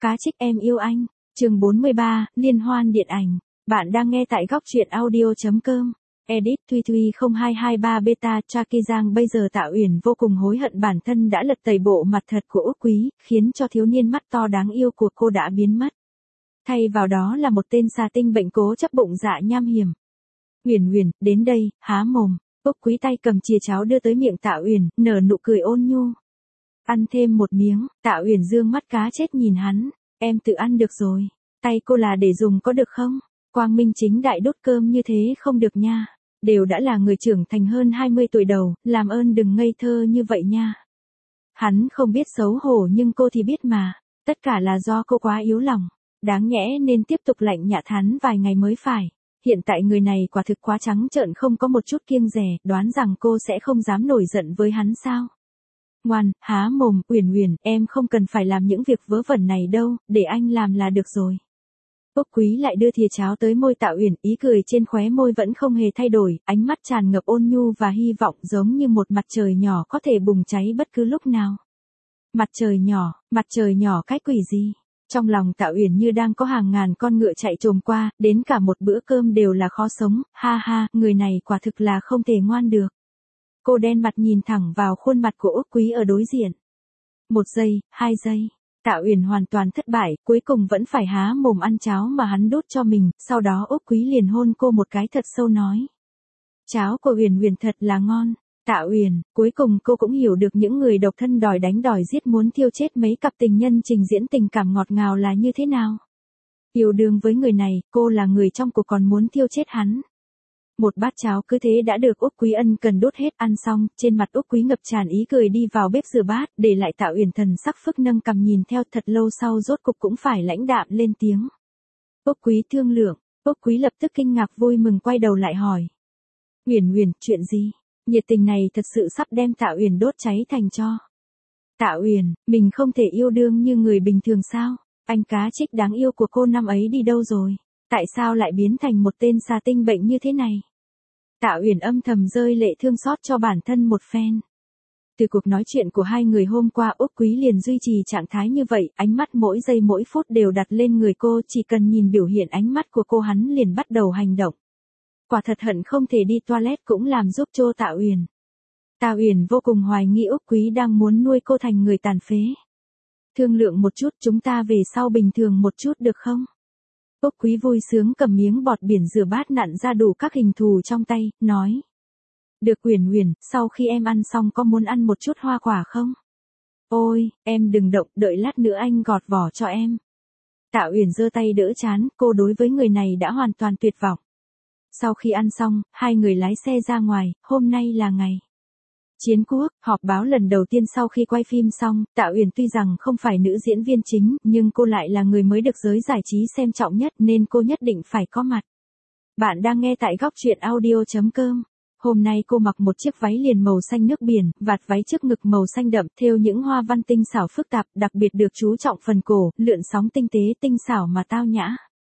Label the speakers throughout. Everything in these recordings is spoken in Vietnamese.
Speaker 1: Cá trích em yêu anh, chương 43, liên hoan điện ảnh. Bạn đang nghe tại góc truyện audio.com. Edit Thuy Thuy 0223 Beta Traki Giang. Bây giờ Tạ Uyển vô cùng hối hận bản thân đã lật tẩy bộ mặt thật của Úc Quý, khiến cho thiếu niên mắt to đáng yêu của cô đã biến mất. Thay vào đó là một tên xà tinh bệnh cố chấp bụng dạ nham hiểm. Uyển Uyển, đến đây, há mồm. Úc Quý tay cầm chìa cháo đưa tới miệng Tạ Uyển, nở nụ cười ôn nhu. Ăn thêm một miếng. Tạ Uyển dương mắt cá chết nhìn hắn. Em tự ăn được rồi. Tay cô là để dùng có được không? Quang minh chính đại đốt cơm như thế không được nha. Đều đã là người trưởng thành hơn 20 tuổi đầu, làm ơn đừng ngây thơ như vậy nha. Hắn không biết xấu hổ nhưng cô thì biết mà. Tất cả là do cô quá yếu lòng. Đáng nhẽ nên tiếp tục lạnh nhạt hắn vài ngày mới phải. Hiện tại người này quả thực quá trắng trợn, không có một chút kiêng dè, đoán rằng cô sẽ không dám nổi giận với hắn sao? Ngoan, há mồm. Uyển Uyển, em không cần phải làm những việc vớ vẩn này đâu, để anh làm là được rồi. Úc Quý lại đưa thìa cháo tới môi Tạ Uyển, ý cười trên khóe môi vẫn không hề thay đổi, ánh mắt tràn ngập ôn nhu và hy vọng, giống như một mặt trời nhỏ có thể bùng cháy bất cứ lúc nào. Mặt trời nhỏ cái quỷ gì? Trong lòng Tạ Uyển như đang có hàng ngàn con ngựa chạy trồm qua, đến cả một bữa cơm đều là khó sống, ha ha, người này quả thực là không thể ngoan được. Cô đen mặt nhìn thẳng vào khuôn mặt của Úc Quý ở đối diện. 1 giây, 2 giây. Tạ Uyển hoàn toàn thất bại, cuối cùng vẫn phải há mồm ăn cháo mà hắn đút cho mình, sau đó Úc Quý liền hôn cô một cái thật sâu nói. Cháo của Uyển Uyển thật là ngon. Tạ Uyển, cuối cùng cô cũng hiểu được những người độc thân đòi đánh đòi giết muốn thiêu chết mấy cặp tình nhân trình diễn tình cảm ngọt ngào là như thế nào. Yêu đương với người này, cô là người trong cuộc còn muốn thiêu chết hắn. Một bát cháo cứ thế đã được Úc Quý ân cần đốt hết. Ăn xong, trên mặt Úc Quý ngập tràn ý cười đi vào bếp rửa bát, để lại Tạ Uyển thần sắc phức nâng cằm nhìn theo. Thật lâu sau rốt cục cũng phải lãnh đạm lên tiếng. Úc Quý thương lượng. Úc Quý lập tức kinh ngạc vui mừng quay đầu lại hỏi. Uyển Uyển, chuyện gì? Nhiệt tình này thật sự sắp đem Tạ Uyển đốt cháy thành tro. Tạ Uyển, mình không thể yêu đương như người bình thường sao? Anh cá trích đáng yêu của cô năm ấy đi đâu rồi? Tại sao lại biến thành một tên xà tinh bệnh như thế này? Tạ Uyển âm thầm rơi lệ thương xót cho bản thân một phen. Từ cuộc nói chuyện của hai người hôm qua, Úc Quý liền duy trì trạng thái như vậy, ánh mắt mỗi giây mỗi phút đều đặt lên người cô, chỉ cần nhìn biểu hiện ánh mắt của cô hắn liền bắt đầu hành động. Quả thật hận không thể đi toilet cũng làm giúp cho Tạ Uyển. Tạ Uyển vô cùng hoài nghi Úc Quý đang muốn nuôi cô thành người tàn phế. Thương lượng một chút, chúng ta về sau bình thường một chút được không? Úc Quý vui sướng cầm miếng bọt biển rửa bát nặn ra đủ các hình thù trong tay, nói. Được Uyển Uyển, sau khi em ăn xong có muốn ăn một chút hoa quả không? Ôi, em đừng động, đợi lát nữa anh gọt vỏ cho em. Tạ Uyển giơ tay đỡ trán, cô đối với người này đã hoàn toàn tuyệt vọng. Sau khi ăn xong, hai người lái xe ra ngoài. Hôm nay là ngày Chiến Quốc. Họp báo lần đầu tiên sau khi quay phim xong. Tạ Uyển tuy rằng không phải nữ diễn viên chính, nhưng cô lại là người mới được giới giải trí xem trọng nhất, nên cô nhất định phải có mặt. Bạn đang nghe tại góc truyện audio.com. Hôm nay cô mặc một chiếc váy liền màu xanh nước biển, vạt váy trước ngực màu xanh đậm, thêu những hoa văn tinh xảo phức tạp, đặc biệt được chú trọng phần cổ, lượn sóng tinh tế tinh xảo mà tao nhã.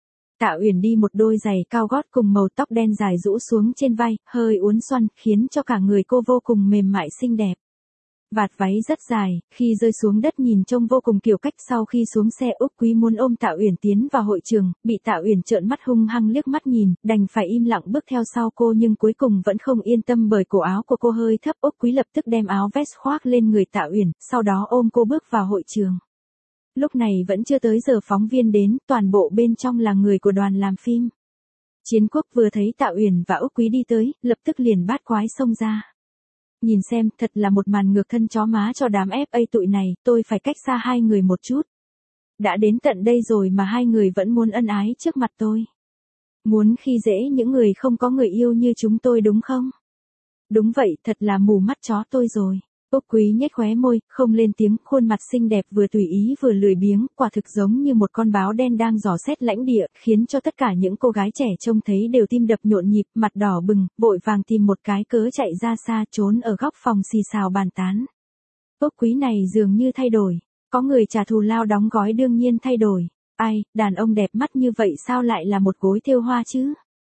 Speaker 1: Tạ Uyển đi một đôi giày cao gót cùng màu tóc đen dài rũ xuống trên vai, hơi uốn xoăn, khiến cho cả người cô vô cùng mềm mại xinh đẹp. Vạt váy rất dài, khi rơi xuống đất nhìn trông vô cùng kiểu cách. Sau khi xuống xe, Úc Quý muốn ôm Tạ Uyển tiến vào hội trường, bị Tạ Uyển trợn mắt hung hăng liếc mắt nhìn, đành phải im lặng bước theo sau cô, nhưng cuối cùng vẫn không yên tâm bởi cổ áo của cô hơi thấp. Úc Quý lập tức đem áo vest khoác lên người Tạ Uyển, sau đó ôm cô bước vào hội trường. Lúc này vẫn chưa tới giờ phóng viên đến, toàn bộ bên trong là người của đoàn làm phim. Chiến Quốc vừa thấy Tạ Uyển và Úc Quý đi tới, lập tức liền bát quái xông ra. Nhìn xem, thật là một màn ngược thân chó má cho đám FA tụi này, tôi phải cách xa hai người một chút. Đã đến tận đây rồi mà hai người vẫn muốn ân ái trước mặt tôi. Muốn khi dễ những người không có người yêu như chúng tôi đúng không? Đúng vậy, thật là mù mắt chó tôi rồi. Úc Quý nhếch khóe môi, không lên tiếng, khuôn mặt xinh đẹp vừa tùy ý vừa lười biếng, quả thực giống như một con báo đen đang dò xét lãnh địa, khiến cho tất cả những cô gái trẻ trông thấy đều tim đập nhộn nhịp, mặt đỏ bừng, vội vàng tìm một cái cớ chạy ra xa, trốn ở góc phòng xì xào bàn tán. Úc Quý này dường như thay đổi, có người trả thù lao đóng gói đương nhiên thay đổi. Ai, đàn ông đẹp mắt như vậy sao lại là một gối thêu hoa chứ?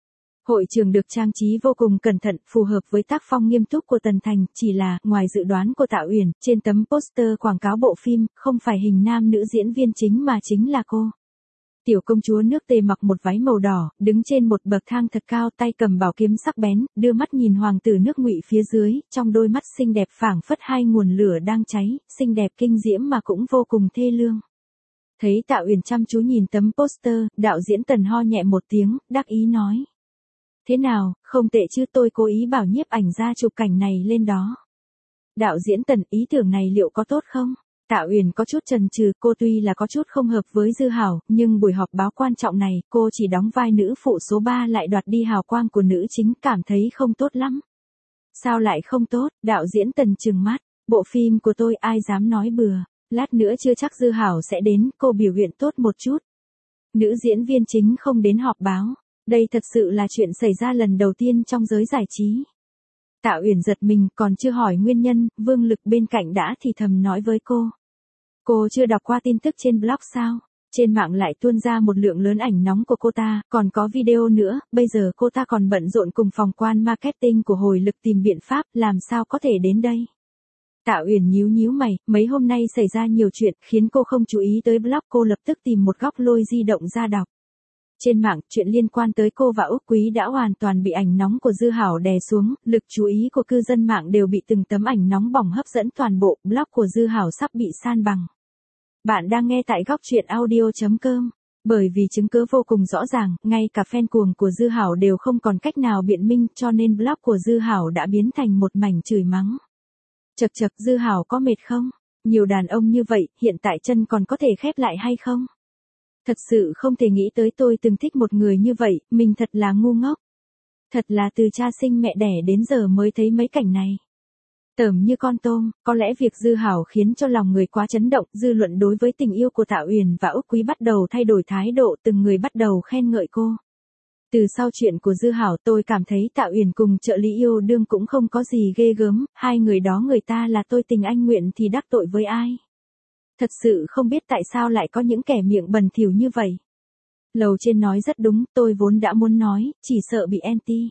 Speaker 1: Hội trường được trang trí vô cùng cẩn thận, phù hợp với tác phong nghiêm túc của Tần Thành, chỉ là, ngoài dự đoán của Tạ Uyển, trên tấm poster quảng cáo bộ phim, không phải hình nam nữ diễn viên chính mà chính là cô. Tiểu công chúa nước Tề mặc một váy màu đỏ, đứng trên một bậc thang thật cao, tay cầm bảo kiếm sắc bén, đưa mắt nhìn hoàng tử nước Ngụy phía dưới, trong đôi mắt xinh đẹp phảng phất hai nguồn lửa đang cháy, xinh đẹp kinh diễm mà cũng vô cùng thê lương. Thấy Tạ Uyển chăm chú nhìn tấm poster, đạo diễn Tần ho nhẹ một tiếng, đắc ý nói. Thế nào, không tệ chứ, tôi cố ý bảo nhiếp ảnh ra chụp cảnh này lên đó. Đạo diễn Tần, ý tưởng này liệu có tốt không? Tạ Uyển có chút chần chừ, cô tuy là có chút không hợp với Dư Hảo, nhưng buổi họp báo quan trọng này, cô chỉ đóng vai nữ phụ số 3 lại đoạt đi hào quang của nữ chính, cảm thấy không tốt lắm. Sao lại không tốt? Đạo diễn Tần trừng mắt, bộ phim của tôi ai dám nói bừa, lát nữa chưa chắc Dư Hảo sẽ đến, cô biểu hiện tốt một chút. Nữ diễn viên chính không đến họp báo, đây thật sự là chuyện xảy ra lần đầu tiên trong giới giải trí. Tạ Uyển giật mình, còn chưa hỏi nguyên nhân, Vương Lực bên cạnh đã thì thầm nói với cô. Cô chưa đọc qua tin tức trên blog sao? Trên mạng lại tuôn ra một lượng lớn ảnh nóng của cô ta, còn có video nữa, bây giờ cô ta còn bận rộn cùng phòng quan marketing của Hồi Lực tìm biện pháp, làm sao có thể đến đây? Tạ Uyển nhíu nhíu mày, mấy hôm nay xảy ra nhiều chuyện, khiến cô không chú ý tới blog, cô lập tức tìm một góc lôi di động ra đọc. Trên mạng, chuyện liên quan tới cô và Úc Quý đã hoàn toàn bị ảnh nóng của Dư Hảo đè xuống, lực chú ý của cư dân mạng đều bị từng tấm ảnh nóng bỏng hấp dẫn, toàn bộ blog của Dư Hảo sắp bị san bằng. Bạn đang nghe tại góc truyện audio.com. Bởi vì chứng cứ vô cùng rõ ràng, ngay cả fan cuồng của Dư Hảo đều không còn cách nào biện minh, cho nên blog của Dư Hảo đã biến thành một mảnh chửi mắng. Chậc chậc, Dư Hảo có mệt không? Nhiều đàn ông như vậy, hiện tại chân còn có thể khép lại hay không? Thật sự không thể nghĩ tới tôi từng thích một người như vậy, mình thật là ngu ngốc. Thật là từ cha sinh mẹ đẻ đến giờ mới thấy mấy cảnh này. Tởm như con tôm, có lẽ việc Dư Hảo khiến cho lòng người quá chấn động, dư luận đối với tình yêu của Tạ Uyển và Úc Quý bắt đầu thay đổi thái độ, từng người bắt đầu khen ngợi cô. Từ sau chuyện của Dư Hảo tôi cảm thấy Tạ Uyển cùng trợ lý yêu đương cũng không có gì ghê gớm, hai người đó người ta là tôi tình anh nguyện thì đắc tội với ai. Thật sự không biết tại sao lại có những kẻ miệng bẩn thỉu như vậy. Lầu trên nói rất đúng, tôi vốn đã muốn nói, chỉ sợ bị anti.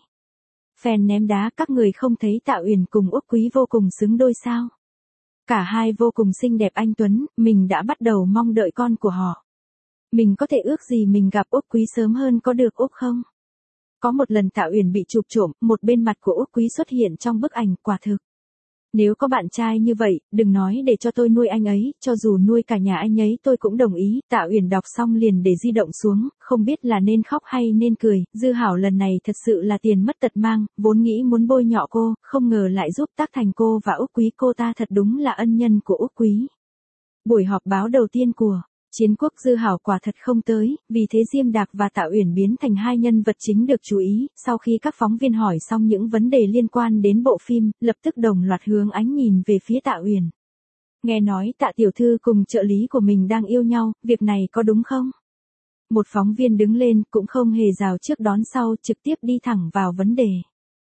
Speaker 1: Fan ném đá, các người không thấy Tạ Uyển cùng Úc Quý vô cùng xứng đôi sao? Cả hai vô cùng xinh đẹp anh tuấn, mình đã bắt đầu mong đợi con của họ. Mình có thể ước gì mình gặp Úc Quý sớm hơn có được Úc không? Có một lần Tạ Uyển bị chụp trộm, một bên mặt của Úc Quý xuất hiện trong bức ảnh, quả thực. Nếu có bạn trai như vậy, đừng nói để cho tôi nuôi anh ấy, cho dù nuôi cả nhà anh ấy tôi cũng đồng ý. Tạ Uyển đọc xong liền để di động xuống, không biết là nên khóc hay nên cười. Dư Hảo lần này thật sự là tiền mất tật mang, vốn nghĩ muốn bôi nhọ cô, không ngờ lại giúp tác thành cô và Úc Quý, cô ta thật đúng là ân nhân của Úc Quý. Buổi họp báo đầu tiên của Chiến Quốc Dư Hảo quả thật không tới, vì thế Diêm Đạc và Tạ Uyển biến thành hai nhân vật chính được chú ý. Sau khi các phóng viên hỏi xong những vấn đề liên quan đến bộ phim, lập tức đồng loạt hướng ánh nhìn về phía Tạ Uyển. Nghe nói Tạ tiểu thư cùng trợ lý của mình đang yêu nhau, việc này có đúng không? Một phóng viên đứng lên, cũng không hề rào trước đón sau, trực tiếp đi thẳng vào vấn đề.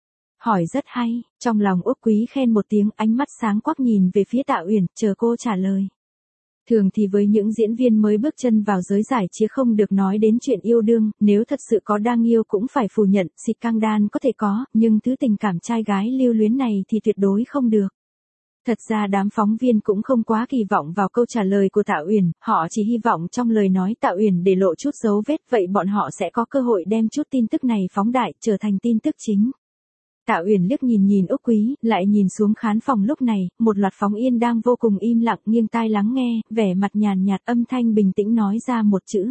Speaker 1: Hỏi rất hay, trong lòng Úc Quý khen một tiếng, ánh mắt sáng quắc nhìn về phía Tạ Uyển, chờ cô trả lời. Thường thì với những diễn viên mới bước chân vào giới giải trí không được nói đến chuyện yêu đương, nếu thật sự có đang yêu cũng phải phủ nhận, xịt căng đan có thể có, nhưng thứ tình cảm trai gái lưu luyến này thì tuyệt đối không được. Thật ra đám phóng viên cũng không quá kỳ vọng vào câu trả lời của Tạ Uyển, họ chỉ hy vọng trong lời nói Tạ Uyển để lộ chút dấu vết, vậy bọn họ sẽ có cơ hội đem chút tin tức này phóng đại, trở thành tin tức chính. Tạ Uyển liếc nhìn Úc Quý, lại nhìn xuống khán phòng, lúc này, một loạt phóng viên đang vô cùng im lặng, nghiêng tai lắng nghe, vẻ mặt nhàn nhạt, âm thanh bình tĩnh nói ra một chữ.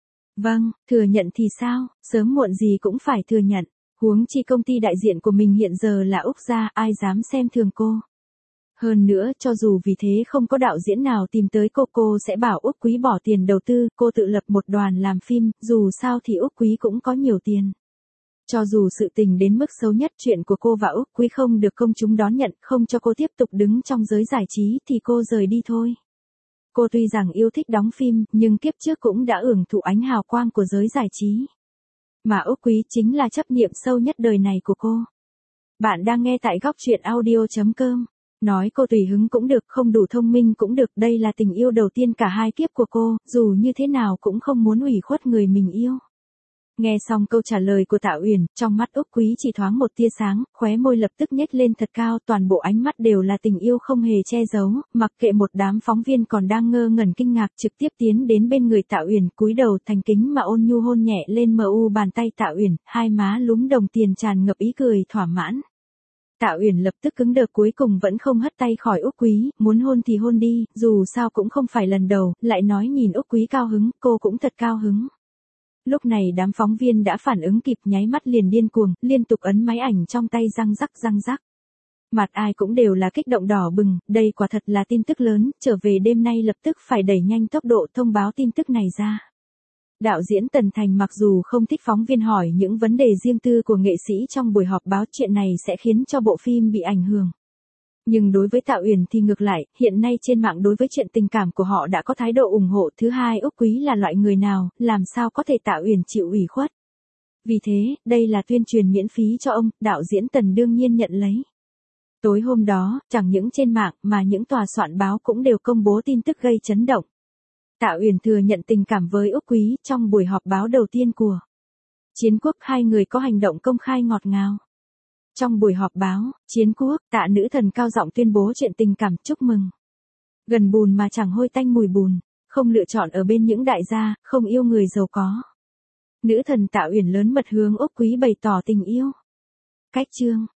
Speaker 1: Vâng, thừa nhận thì sao, sớm muộn gì cũng phải thừa nhận, huống chi công ty đại diện của mình hiện giờ là Úc gia, ai dám xem thường cô. Hơn nữa, cho dù vì thế không có đạo diễn nào tìm tới cô sẽ bảo Úc Quý bỏ tiền đầu tư, cô tự lập một đoàn làm phim, dù sao thì Úc Quý cũng có nhiều tiền. Cho dù sự tình đến mức xấu nhất, chuyện của cô và Úc Quý không được công chúng đón nhận, không cho cô tiếp tục đứng trong giới giải trí thì cô rời đi thôi. Cô tuy rằng yêu thích đóng phim, nhưng kiếp trước cũng đã hưởng thụ ánh hào quang của giới giải trí. Mà Úc Quý chính là chấp niệm sâu nhất đời này của cô. Bạn đang nghe tại góc truyện audio.com. Nói cô tùy hứng cũng được, không đủ thông minh cũng được, đây là tình yêu đầu tiên cả hai kiếp của cô, dù như thế nào cũng không muốn ủy khuất người mình yêu. Nghe xong câu trả lời của Tạ Uyển, trong mắt Úc Quý chỉ thoáng một tia sáng, khóe môi lập tức nhếch lên thật cao, toàn bộ ánh mắt đều là tình yêu không hề che giấu, mặc kệ một đám phóng viên còn đang ngơ ngẩn kinh ngạc, trực tiếp tiến đến bên người Tạ Uyển, cúi đầu thành kính mà ôn nhu hôn nhẹ lên bàn tay Tạ Uyển, hai má lúm đồng tiền tràn ngập ý cười thỏa mãn. Tạ Uyển lập tức cứng đờ, cuối cùng vẫn không hất tay khỏi Úc Quý, muốn hôn thì hôn đi, dù sao cũng không phải lần đầu, lại nói nhìn Úc Quý cao hứng, cô cũng thật cao hứng. Lúc này đám phóng viên đã phản ứng kịp, nháy mắt liền điên cuồng, liên tục ấn máy ảnh trong tay răng rắc. Mặt ai cũng đều là kích động đỏ bừng, đây quả thật là tin tức lớn, trở về đêm nay lập tức phải đẩy nhanh tốc độ thông báo tin tức này ra. Đạo diễn Tần Thành mặc dù không thích phóng viên hỏi những vấn đề riêng tư của nghệ sĩ trong buổi họp báo, chuyện này sẽ khiến cho bộ phim bị ảnh hưởng. Nhưng đối với Tạ Uyển thì ngược lại, hiện nay trên mạng đối với chuyện tình cảm của họ đã có thái độ ủng hộ. Thứ hai, Úc Quý là loại người nào, làm sao có thể Tạ Uyển chịu ủy khuất. Vì thế, đây là tuyên truyền miễn phí cho ông, đạo diễn Tần đương nhiên nhận lấy. Tối hôm đó, chẳng những trên mạng mà những tòa soạn báo cũng đều công bố tin tức gây chấn động. Tạ Uyển thừa nhận tình cảm với Úc Quý trong buổi họp báo đầu tiên của Chiến Quốc, hai người có hành động công khai ngọt ngào. Trong buổi họp báo, Chiến Quốc, Tạ nữ thần cao giọng tuyên bố chuyện tình cảm, chúc mừng. Gần bùn mà chẳng hôi tanh mùi bùn, không lựa chọn ở bên những đại gia, không yêu người giàu có. Nữ thần Tạ Uyển lớn mật hướng Úc Quý bày tỏ tình yêu. Cách chương